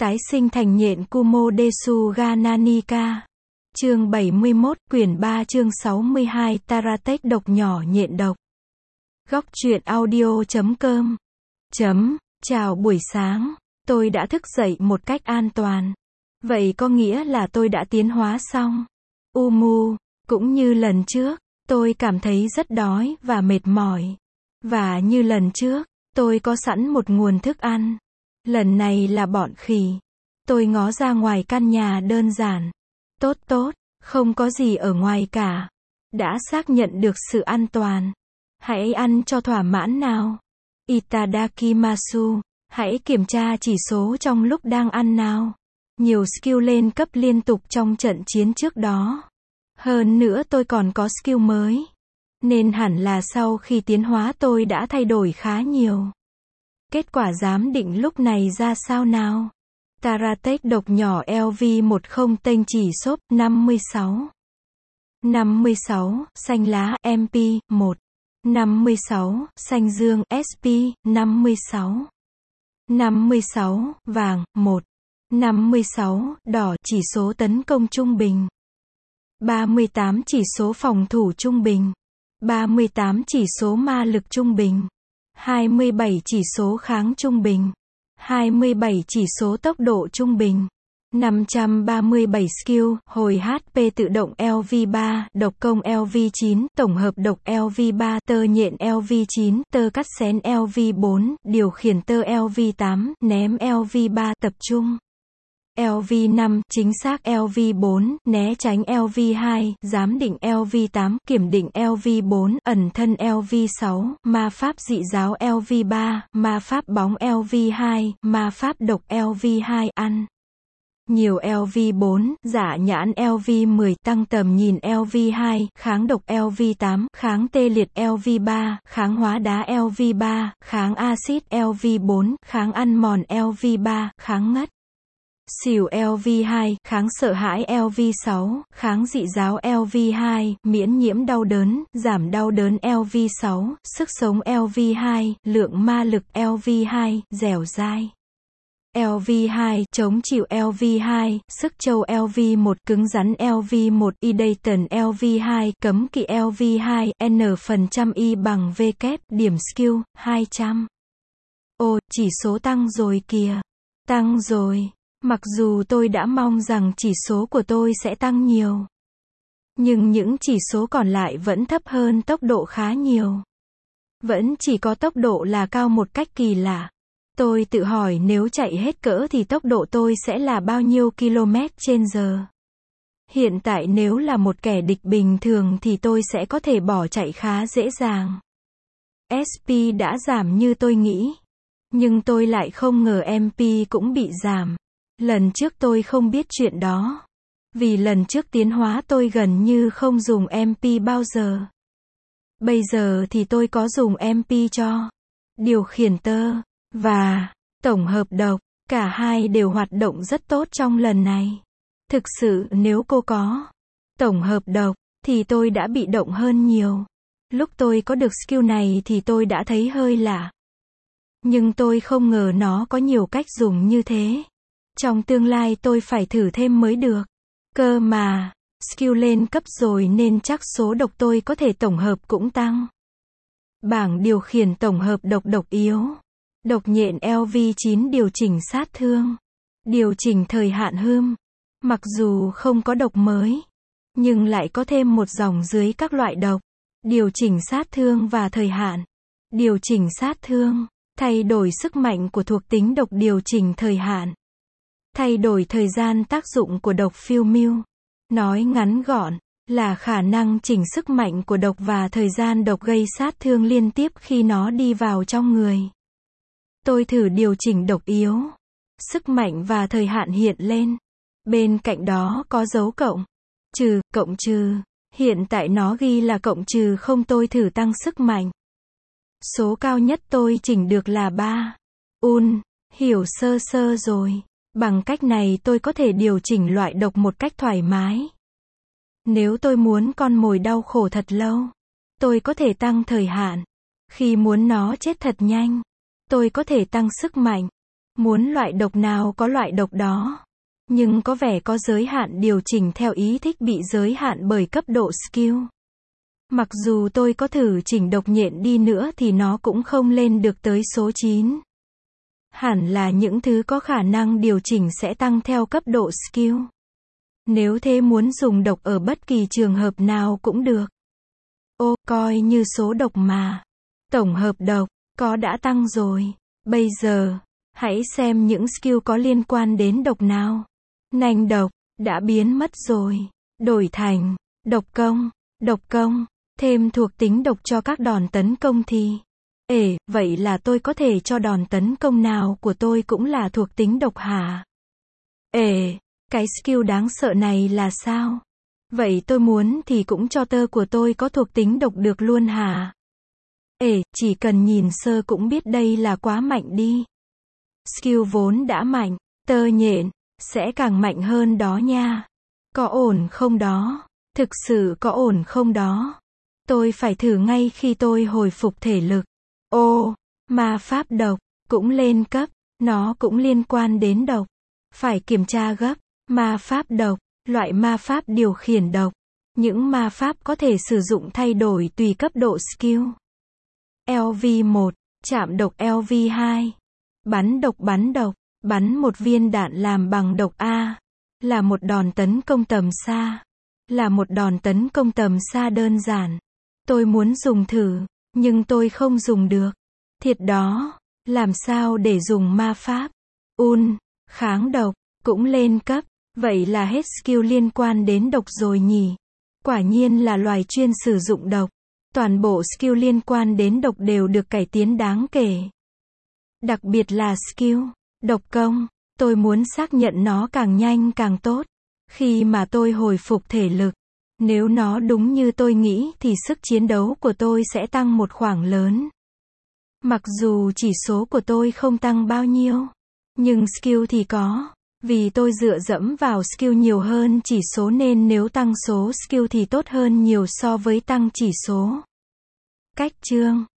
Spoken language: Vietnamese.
Tái sinh thành nhện Kumodesu ga Nanika. Chương 71, quyển 3 chương 62, Taratech độc nhỏ nhện độc. Góc truyện audio.com. Chào buổi sáng. Tôi đã thức dậy một cách an toàn. Vậy có nghĩa là tôi đã tiến hóa xong. Cũng như lần trước, tôi cảm thấy rất đói và mệt mỏi. Và như lần trước, tôi có sẵn một nguồn thức ăn. Lần này là bọn khỉ. Tôi ngó ra ngoài căn nhà đơn giản. Tốt, không có gì ở ngoài cả. Đã xác nhận được sự an toàn. Hãy ăn cho thỏa mãn nào. Itadakimasu. Hãy kiểm tra chỉ số trong lúc đang ăn nào. Nhiều skill lên cấp liên tục trong trận chiến trước đó. Hơn nữa tôi còn có skill mới. Nên hẳn là sau khi tiến hóa tôi đã thay đổi khá nhiều. Kết quả giám định lúc này ra sao nào? Taratech độc nhỏ LV10 tên chỉ xốp 56. 56, xanh lá MP 1. 56, xanh dương SP 56. 56, vàng 1. 56, đỏ chỉ số tấn công trung bình. 38 chỉ số phòng thủ trung bình. 38 chỉ số ma lực trung bình. 27 chỉ số kháng trung bình. 27 chỉ số tốc độ trung bình. 537 skill, hồi HP tự động LV3, độc công LV9, tổng hợp độc LV3, tơ nhện LV9, tơ cắt xén LV4, điều khiển tơ LV8, ném LV3, tập trung. LV5, chính xác LV4, né tránh LV2, giám định LV8, kiểm định LV4, ẩn thân LV6, ma pháp dị giáo LV3, ma pháp bóng LV2, ma pháp độc LV2, ăn nhiều LV4, giả nhãn LV10, tăng tầm nhìn LV2, kháng độc LV8, kháng tê liệt LV3, kháng hóa đá LV3, kháng axit LV4, kháng ăn mòn LV3, kháng ngất xỉu LV2, kháng sợ hãi LV6, kháng dị giáo LV2, miễn nhiễm đau đớn, giảm đau đớn LV6, sức sống LV2, lượng ma lực LV2, dẻo dai LV2, chống chịu LV2, sức trâu LV1, cứng rắn LV1, Idatan LV2, cấm kỵ LV2, N% Y bằng V kép, điểm skill, 200. Chỉ số tăng rồi kìa. Tăng rồi. Mặc dù tôi đã mong rằng chỉ số của tôi sẽ tăng nhiều. Nhưng những chỉ số còn lại vẫn thấp hơn tốc độ khá nhiều. Vẫn chỉ có tốc độ là cao một cách kỳ lạ. Tôi tự hỏi nếu chạy hết cỡ thì tốc độ tôi sẽ là bao nhiêu km/h. Hiện tại nếu là một kẻ địch bình thường thì tôi sẽ có thể bỏ chạy khá dễ dàng. SP đã giảm như tôi nghĩ. Nhưng tôi lại không ngờ MP cũng bị giảm. Lần trước tôi không biết chuyện đó. Vì lần trước tiến hóa tôi gần như không dùng MP bao giờ. Bây giờ thì tôi có dùng MP cho điều khiển tơ và tổng hợp độc. Cả hai đều hoạt động rất tốt trong lần này. Thực sự nếu cô có tổng hợp độc thì tôi đã bị động hơn nhiều. Lúc tôi có được skill này thì tôi đã thấy hơi lạ. Nhưng tôi không ngờ nó có nhiều cách dùng như thế. Trong tương lai tôi phải thử thêm mới được. Cơ mà, skill lên cấp rồi nên chắc số độc tôi có thể tổng hợp cũng tăng. Bảng điều khiển tổng hợp độc yếu. Độc nhện LV9 điều chỉnh sát thương. Điều chỉnh thời hạn hươm. Mặc dù không có độc mới, nhưng lại có thêm một dòng dưới các loại độc. Điều chỉnh sát thương và thời hạn. Điều chỉnh sát thương. Thay đổi sức mạnh của thuộc tính độc, điều chỉnh thời hạn. Thay đổi thời gian tác dụng của độc phiêu miêu. Nói ngắn gọn, là khả năng chỉnh sức mạnh của độc và thời gian độc gây sát thương liên tiếp khi nó đi vào trong người. Tôi thử điều chỉnh độc yếu. Sức mạnh và thời hạn hiện lên. Bên cạnh đó có dấu cộng. Cộng trừ. Hiện tại nó ghi là cộng trừ không, tôi thử tăng sức mạnh. Số cao nhất tôi chỉnh được là 3. Hiểu sơ sơ rồi. Bằng cách này tôi có thể điều chỉnh loại độc một cách thoải mái. Nếu tôi muốn con mồi đau khổ thật lâu, tôi có thể tăng thời hạn. Khi muốn nó chết thật nhanh, tôi có thể tăng sức mạnh. Muốn loại độc nào có loại độc đó. Nhưng có vẻ có giới hạn điều chỉnh theo ý thích bị giới hạn bởi cấp độ skill. Mặc dù tôi có thử chỉnh độc nhện đi nữa thì nó cũng không lên được tới số 9. Hẳn là những thứ có khả năng điều chỉnh sẽ tăng theo cấp độ skill. Nếu thế muốn dùng độc ở bất kỳ trường hợp nào cũng được. Ô, coi như số độc mà. Tổng hợp độc, có đã tăng rồi. Bây giờ, hãy xem những skill có liên quan đến độc nào. Nanh độc, đã biến mất rồi. Đổi thành, độc công, thêm thuộc tính độc cho các đòn tấn công thì. Vậy là tôi có thể cho đòn tấn công nào của tôi cũng là thuộc tính độc hả? Cái skill đáng sợ này là sao? Vậy tôi muốn thì cũng cho tơ của tôi có thuộc tính độc được luôn hả? Chỉ cần nhìn sơ cũng biết đây là quá mạnh đi. Skill vốn đã mạnh, tơ nhện, sẽ càng mạnh hơn đó nha. Có ổn không đó? Thực sự có ổn không đó? Tôi phải thử ngay khi tôi hồi phục thể lực. Ma pháp độc, cũng lên cấp, nó cũng liên quan đến độc. Phải kiểm tra gấp, ma pháp độc, loại ma pháp điều khiển độc. Những ma pháp có thể sử dụng thay đổi tùy cấp độ skill. LV1, chạm độc LV2. Bắn độc, bắn một viên đạn làm bằng độc A. Là một đòn tấn công tầm xa. Là một đòn tấn công tầm xa đơn giản. Tôi muốn dùng thử, nhưng tôi không dùng được. Thiệt đó, làm sao để dùng ma pháp? Kháng độc, cũng lên cấp, vậy là hết skill liên quan đến độc rồi nhỉ? Quả nhiên là loài chuyên sử dụng độc. Toàn bộ skill liên quan đến độc đều được cải tiến đáng kể. Đặc biệt là skill, độc công, tôi muốn xác nhận nó càng nhanh càng tốt. Khi mà tôi hồi phục thể lực, nếu nó đúng như tôi nghĩ thì sức chiến đấu của tôi sẽ tăng một khoảng lớn. Mặc dù chỉ số của tôi không tăng bao nhiêu, nhưng skill thì có. Vì tôi dựa dẫm vào skill nhiều hơn chỉ số nên nếu tăng số skill thì tốt hơn nhiều so với tăng chỉ số. Cách chương